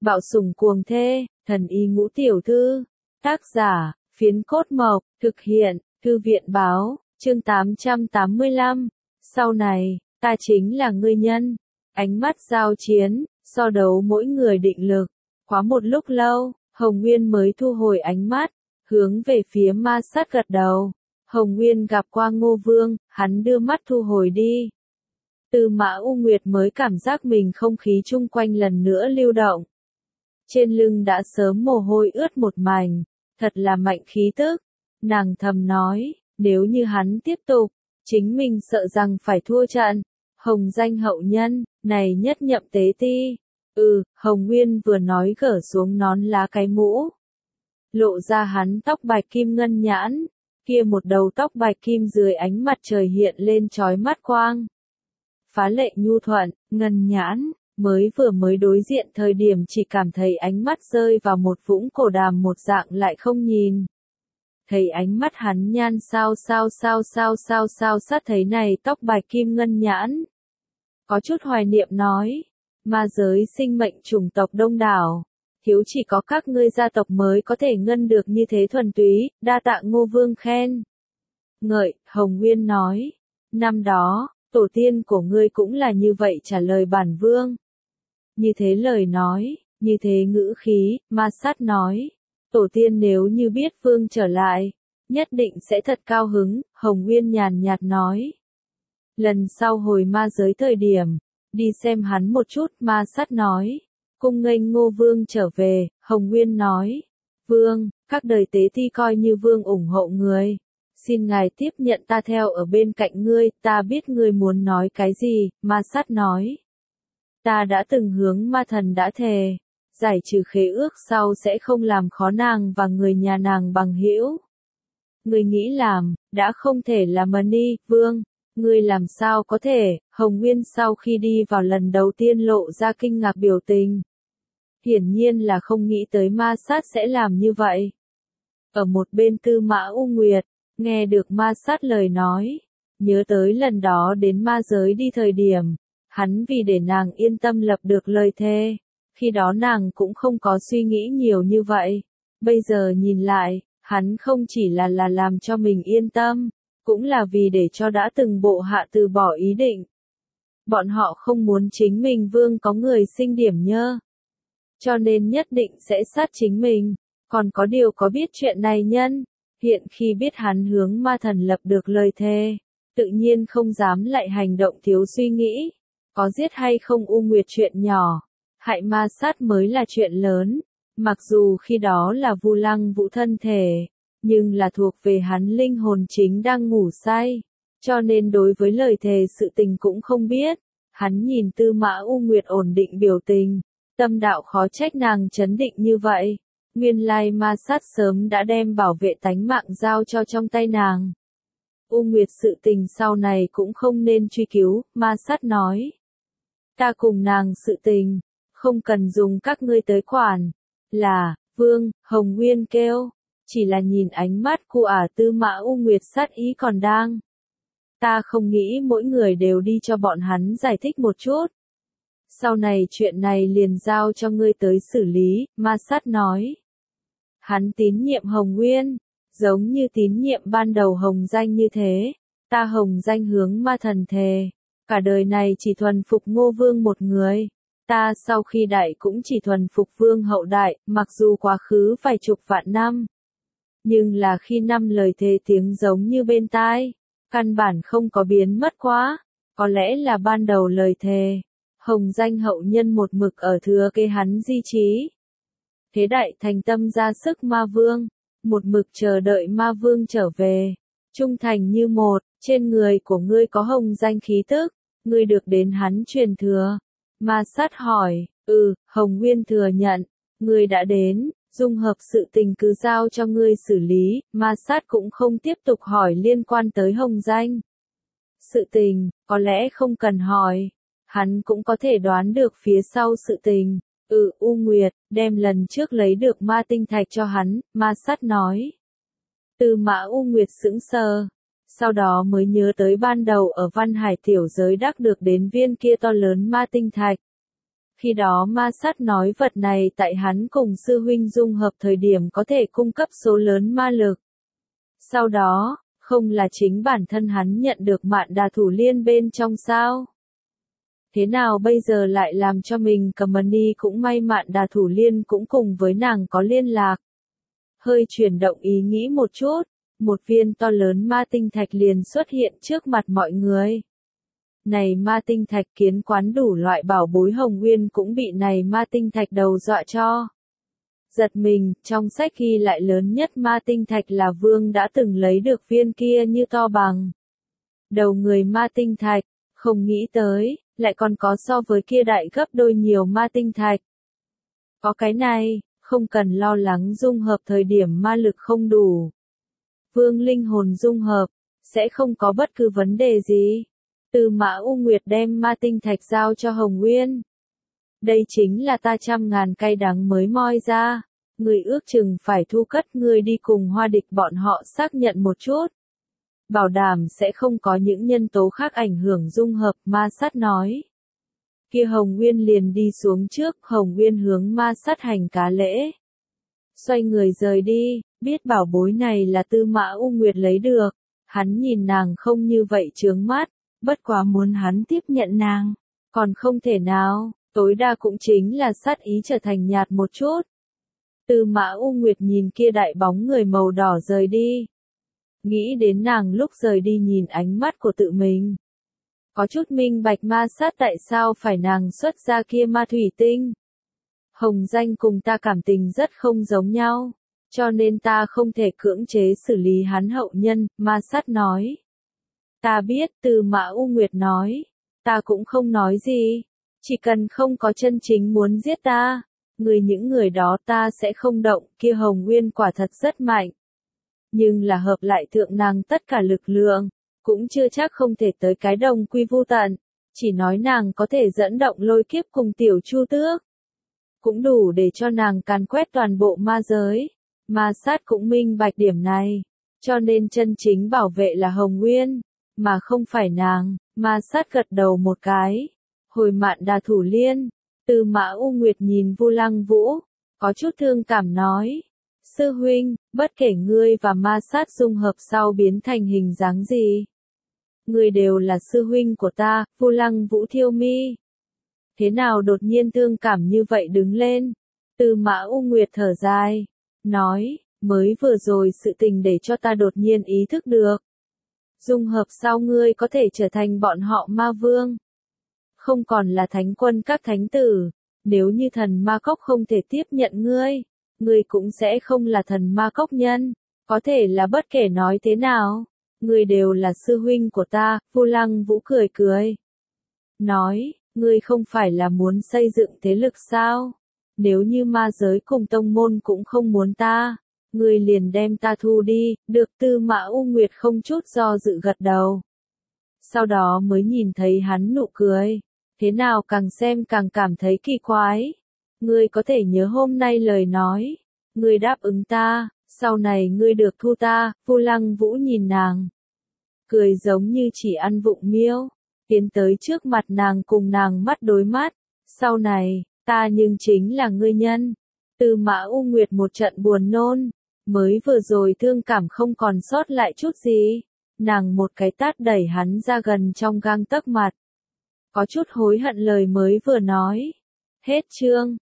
Bạo sủng cuồng thê, thần y ngũ tiểu thư. Tác giả, Phiến Cốt Mộc, thực hiện, Thư viện báo, chương 885. Sau này, ta chính là ngươi nhân. Ánh mắt giao chiến, so đấu mỗi người định lực. Quá một lúc lâu, Hồng Nguyên mới thu hồi ánh mắt, hướng về phía ma sát gật đầu. Hồng Nguyên gặp qua Ngô Vương, hắn đưa mắt thu hồi đi. Tư Mã U Nguyệt mới cảm giác mình không khí chung quanh lần nữa lưu động. Trên lưng đã sớm mồ hôi ướt một mảnh, thật là mạnh khí tức. Nàng thầm nói, nếu như hắn tiếp tục, chính mình sợ rằng phải thua trận. Hồng danh hậu nhân, này nhất nhậm tế ti. Hồng Nguyên vừa nói gỡ xuống nón lá cái mũ. Lộ ra hắn tóc bạch kim ngân nhãn, kia một đầu tóc bạch kim dưới ánh mặt trời hiện lên chói mắt quang. Phá lệ nhu thuận, ngân nhãn, mới đối diện thời điểm chỉ cảm thấy ánh mắt rơi vào một vũng cổ đàm một dạng lại không nhìn. Thấy ánh mắt hắn nhan sao sát thấy này tóc bạch kim ngân nhãn. Có chút hoài niệm nói, ma giới sinh mệnh chủng tộc đông đảo, thiếu chỉ có các ngươi gia tộc mới có thể ngân được như thế thuần túy, đa tạ Ngô Vương khen. Ngợi, Hồng Nguyên nói, năm đó, tổ tiên của ngươi cũng là như vậy trả lời bản vương. Như thế lời nói, như thế ngữ khí, ma sát nói, tổ tiên nếu như biết vương trở lại, nhất định sẽ thật cao hứng, Hồng Nguyên nhàn nhạt nói. Lần sau hồi ma giới thời điểm, đi xem hắn một chút, ma sát nói. Cung nghênh Ngô Vương trở về, Hồng Nguyên nói. Vương, các đời tế thi coi như vương ủng hộ người. Xin ngài tiếp nhận ta theo ở bên cạnh ngươi, ta biết ngươi muốn nói cái gì, ma sát nói. Ta đã từng hướng ma thần đã thề, giải trừ khế ước sau sẽ không làm khó nàng và người nhà nàng bằng hữu. Ngươi nghĩ làm, đã không thể làm đi, Vương. Ngươi làm sao có thể, Hồng Nguyên sau khi đi vào lần đầu tiên lộ ra kinh ngạc biểu tình. Hiển nhiên là không nghĩ tới ma sát sẽ làm như vậy. Ở một bên Tư Mã U Nguyệt, nghe được ma sát lời nói, nhớ tới lần đó đến ma giới đi thời điểm, hắn vì để nàng yên tâm lập được lời thề, khi đó nàng cũng không có suy nghĩ nhiều như vậy. Bây giờ nhìn lại, hắn không chỉ là làm cho mình yên tâm, cũng là vì để cho đã từng bộ hạ từ bỏ ý định. Bọn họ không muốn chính mình vương có người sinh điểm nhơ, cho nên nhất định sẽ sát chính mình. Còn có điều có biết chuyện này nhân, hiện khi biết hắn hướng ma thần lập được lời thề, tự nhiên không dám lại hành động thiếu suy nghĩ. Có giết hay không U Nguyệt chuyện nhỏ, hại ma sát mới là chuyện lớn. Mặc dù khi đó là Vu Lăng Vũ thân thể, nhưng là thuộc về hắn linh hồn chính đang ngủ say, cho nên đối với lời thề sự tình cũng không biết. Hắn nhìn Tư Mã U Nguyệt ổn định biểu tình, tâm đạo khó trách nàng chấn định như vậy. Nguyên lai ma sát sớm đã đem bảo vệ tánh mạng giao cho trong tay nàng. U Nguyệt sự tình sau này cũng không nên truy cứu, ma sát nói. Ta cùng nàng sự tình, không cần dùng các ngươi tới quản. Là, Vương, Hồng Nguyên kêu, chỉ là nhìn ánh mắt của Tư Mã U Nguyệt sát ý còn đang. Ta không nghĩ mỗi người đều đi cho bọn hắn giải thích một chút. Sau này chuyện này liền giao cho ngươi tới xử lý, ma sát nói. Hắn tín nhiệm Hồng Nguyên, giống như tín nhiệm ban đầu Hồng Danh như thế. Ta Hồng Danh hướng ma thần thề, cả đời này chỉ thuần phục Ngô Vương một người. Ta sau khi đại cũng chỉ thuần phục Vương hậu đại, mặc dù quá khứ vài chục vạn năm. Nhưng là khi năm lời thề tiếng giống như bên tai, căn bản không có biến mất quá. Có lẽ là ban đầu lời thề, Hồng Danh hậu nhân một mực ở thừa kế hắn di trí. Thế đại thành tâm ra sức ma vương, một mực chờ đợi ma vương trở về, trung thành như một, trên người của ngươi có Hồng Danh khí tức, ngươi được đến hắn truyền thừa. Ma sát hỏi, Hồng Nguyên thừa nhận, ngươi đã đến, dung hợp sự tình cứ giao cho ngươi xử lý, ma sát cũng không tiếp tục hỏi liên quan tới Hồng Danh. Sự tình, có lẽ không cần hỏi, hắn cũng có thể đoán được phía sau sự tình. U Nguyệt, đem lần trước lấy được ma tinh thạch cho hắn, ma sát nói. Tư Mã U Nguyệt sững sờ, sau đó mới nhớ tới ban đầu ở Văn Hải tiểu giới đắc được đến viên kia to lớn ma tinh thạch. Khi đó ma sát nói vật này tại hắn cùng sư huynh dung hợp thời điểm có thể cung cấp số lớn ma lực. Sau đó, không là chính bản thân hắn nhận được Mạn Đà Thủ Liên bên trong sao? Thế nào bây giờ lại làm cho mình cầm mani cũng may Mạn Đà Thủ Liên cũng cùng với nàng có liên lạc. Hơi chuyển động ý nghĩ một chút, một viên to lớn ma tinh thạch liền xuất hiện trước mặt mọi người. Này ma tinh thạch kiến quán đủ loại bảo bối Hồng Nguyên cũng bị này ma tinh thạch đầu dọa cho. Giật mình, trong sách ghi lại lớn nhất ma tinh thạch là Vương đã từng lấy được viên kia như to bằng đầu người ma tinh thạch, không nghĩ tới, lại còn có so với kia đại gấp đôi nhiều ma tinh thạch. Có cái này, không cần lo lắng dung hợp thời điểm ma lực không đủ. Vương linh hồn dung hợp, sẽ không có bất cứ vấn đề gì. Tư Mã U Nguyệt đem ma tinh thạch giao cho Hồng Nguyên. Đây chính là ta 100.000 cay đắng mới moi ra. Người ước chừng phải thu cất người đi cùng Hoa Địch bọn họ xác nhận một chút. Bảo đảm sẽ không có những nhân tố khác ảnh hưởng dung hợp, ma sát nói. Kia Hồng Nguyên liền đi xuống trước, Hồng Nguyên hướng ma sát hành cá lễ. Xoay người rời đi, biết bảo bối này là Tư Mã U Nguyệt lấy được. Hắn nhìn nàng không như vậy chướng mắt, bất quá muốn hắn tiếp nhận nàng. Còn không thể nào, tối đa cũng chính là sát ý trở thành nhạt một chút. Tư Mã U Nguyệt nhìn kia đại bóng người màu đỏ rời đi. Nghĩ đến nàng lúc rời đi nhìn ánh mắt của tự mình. Có chút minh bạch ma sát tại sao phải nàng xuất ra kia ma thủy tinh. Hồng Danh cùng ta cảm tình rất không giống nhau, cho nên ta không thể cưỡng chế xử lý hắn hậu nhân, ma sát nói. Ta biết, Tư Mã U Nguyệt nói, ta cũng không nói gì, chỉ cần không có chân chính muốn giết ta, những người đó ta sẽ không động, kia Hồng Nguyên quả thật rất mạnh. Nhưng là hợp lại thượng nàng tất cả lực lượng, cũng chưa chắc không thể tới cái đồng quy vu tận, chỉ nói nàng có thể dẫn động lôi kiếp cùng tiểu Chu Tước. Cũng đủ để cho nàng càn quét toàn bộ ma giới, ma sát cũng minh bạch điểm này, cho nên chân chính bảo vệ là Hồng Nguyên, mà không phải nàng, ma sát gật đầu một cái. Hồi Mạn Đà Thủ Liên, Tư Mã U Nguyệt nhìn Vu Lăng Vũ, có chút thương cảm nói. Sư huynh, bất kể ngươi và ma sát dung hợp sau biến thành hình dáng gì. Ngươi đều là sư huynh của ta, Vu Lăng Vũ thiêu mi. Thế nào đột nhiên thương cảm như vậy đứng lên? Tư Mã U Nguyệt thở dài, nói, mới vừa rồi sự tình để cho ta đột nhiên ý thức được. Dung hợp sau ngươi có thể trở thành bọn họ ma vương. Không còn là thánh quân các thánh tử, nếu như thần ma cốc không thể tiếp nhận ngươi cũng sẽ không là thần ma cốc nhân, có thể là bất kể nói thế nào, ngươi đều là sư huynh của ta, Vu Lăng Vũ cười cười. Nói, ngươi không phải là muốn xây dựng thế lực sao? Nếu như ma giới cùng tông môn cũng không muốn ta, ngươi liền đem ta thu đi, được. Tư Mã U Nguyệt không chút do dự gật đầu. Sau đó mới nhìn thấy hắn nụ cười, thế nào càng xem càng cảm thấy kỳ quái. Ngươi có thể nhớ hôm nay lời nói, ngươi đáp ứng ta, sau này ngươi được thu ta. Vu Lăng Vũ nhìn nàng, cười giống như chỉ ăn vụng miêu, tiến tới trước mặt nàng cùng nàng mắt đối mắt, sau này, ta nhưng chính là ngươi nhân. Tư Mã U Nguyệt một trận buồn nôn, mới vừa rồi thương cảm không còn sót lại chút gì, nàng một cái tát đẩy hắn ra gần trong gang tấc mặt. Có chút hối hận lời mới vừa nói. Hết chương.